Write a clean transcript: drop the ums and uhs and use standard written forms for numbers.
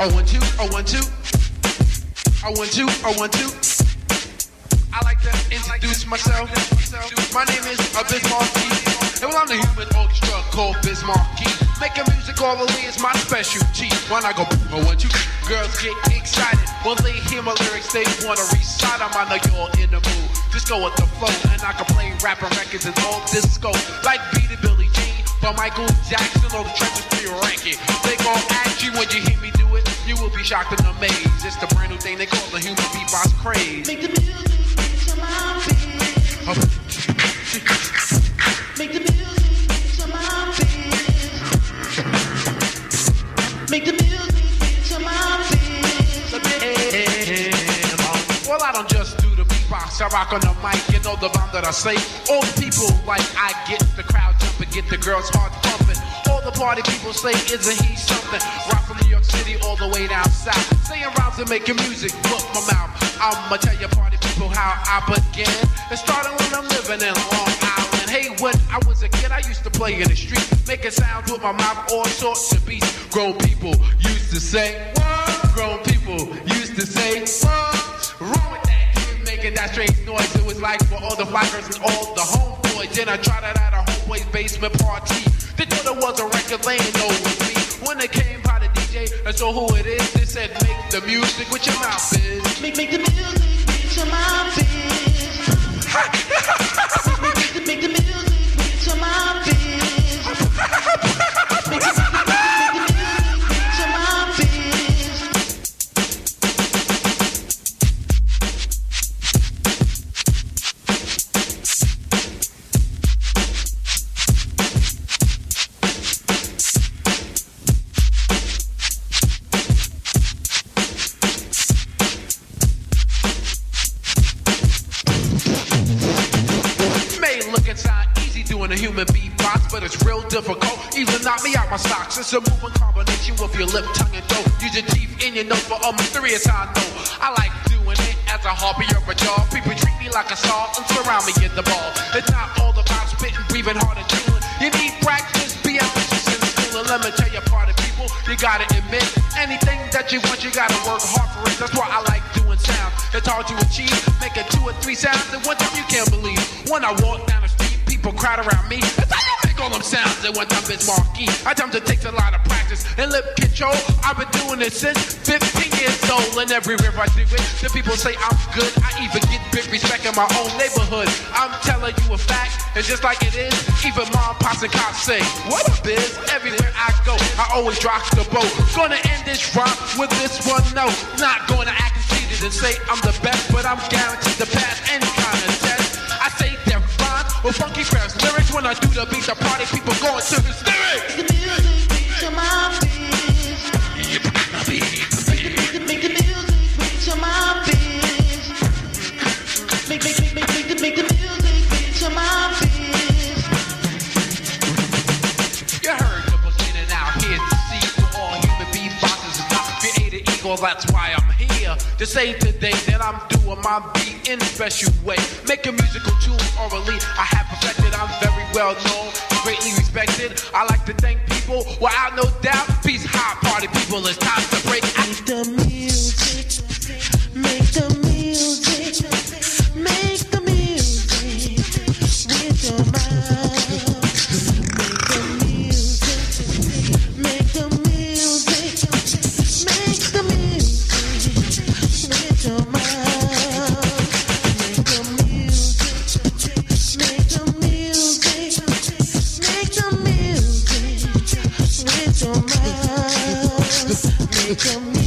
1 2, oh 1 2. I want to. I like to introduce myself. My name is Bismarcky. And well, I'm the human orchestra called Bismarcky. Making music all the way is my specialty. When I go, I want you. Girls get excited when they hear my lyrics. They wanna recite them. I know you're in the mood. Just go with the flow, and I can play rapping records and all disco. Like Beat It, Billie Jean, but Michael Jackson, all the trenches be ranking. They gon' ask you when you hear me do it. You will be shocked and amazed. It's the brand new thing they call the human beatbox craze. Make the music to my beat. Make the music to my beat. Make the music to my beat. Well, I don't just do the beatbox. I rock on the mic. You know the rhyme that I say. All the people like I get the crowd jumping, get the girls heart pumping. All the party people say, isn't he something? Rock from New York City all the way down south. Saying rhymes and making music, look my mouth. I'ma tell you party people how I began. It started when I'm living in Long Island. Hey, when I was a kid, I used to play in the street, making sounds with my mouth, all sorts of beats. Grown people used to say, what? Grown people used to say, what's wrong with that kid making that strange noise? It was like for all the fly girls and all the homeboys. Then I tried it at a homeboy's basement party. They thought it was a record laying over me. When they came by the DJ and saw who it is, they said, make the music with your mouth, bitch. Make the music with your mouth, bitch. Make the music with your mouth, bitch. Make the music with your mouth, bitch. A human beatbox, but it's real difficult. Even knock me out my socks. It's a moving combination with your lip, tongue, and throat. Use your teeth in your nose for a mysterious I know. I like doing it as a hobby or a job. People treat me like a star and surround me in the ball. It's not all about spitting, breathing hard and chewing. You need practice, be ambitious in school. And let me tell you, party people, you gotta admit, anything that you want, you gotta work hard for it. That's why I like doing sound. It's hard to achieve, making 2 or 3 sounds. And one time you can't believe when I walk down the street, people crowd around me. That's how you make all them sounds. And one time it's Marquis. I time it takes a lot of practice and lip control. I've been doing it since 15 years old. And everywhere I do it, the people say I'm good. I even get big respect in my own neighborhood. I'm telling you a fact, and just like it is, even mom, pops, and cops say, what up, biz? Everywhere I go, I always rock the boat. Gonna end this rhyme with this one note. Not gonna act conceited and say I'm the best, but I'm guaranteed to pass any kind of test. I say that rhymes with funky fast lyrics. When I do the beat, the party people going to hysterics. The music beats to my beat. Make the music beats to my beat. Make the music beats to my beat. You heard the beginning out here to see for all human beatboxers is not created equal. That's why I'm here to say today that I'm doing my beat in a special way. Making musical tunes orally, I have perfected. I'm very well known, greatly respected. I like to thank people without no doubt. Peace, high party people, it's time to break out. Make the music, make the music, make the music with your mouth. Make the music, make the music with your mouth. Make the music, make the music, make the music with your mouth. Make the music.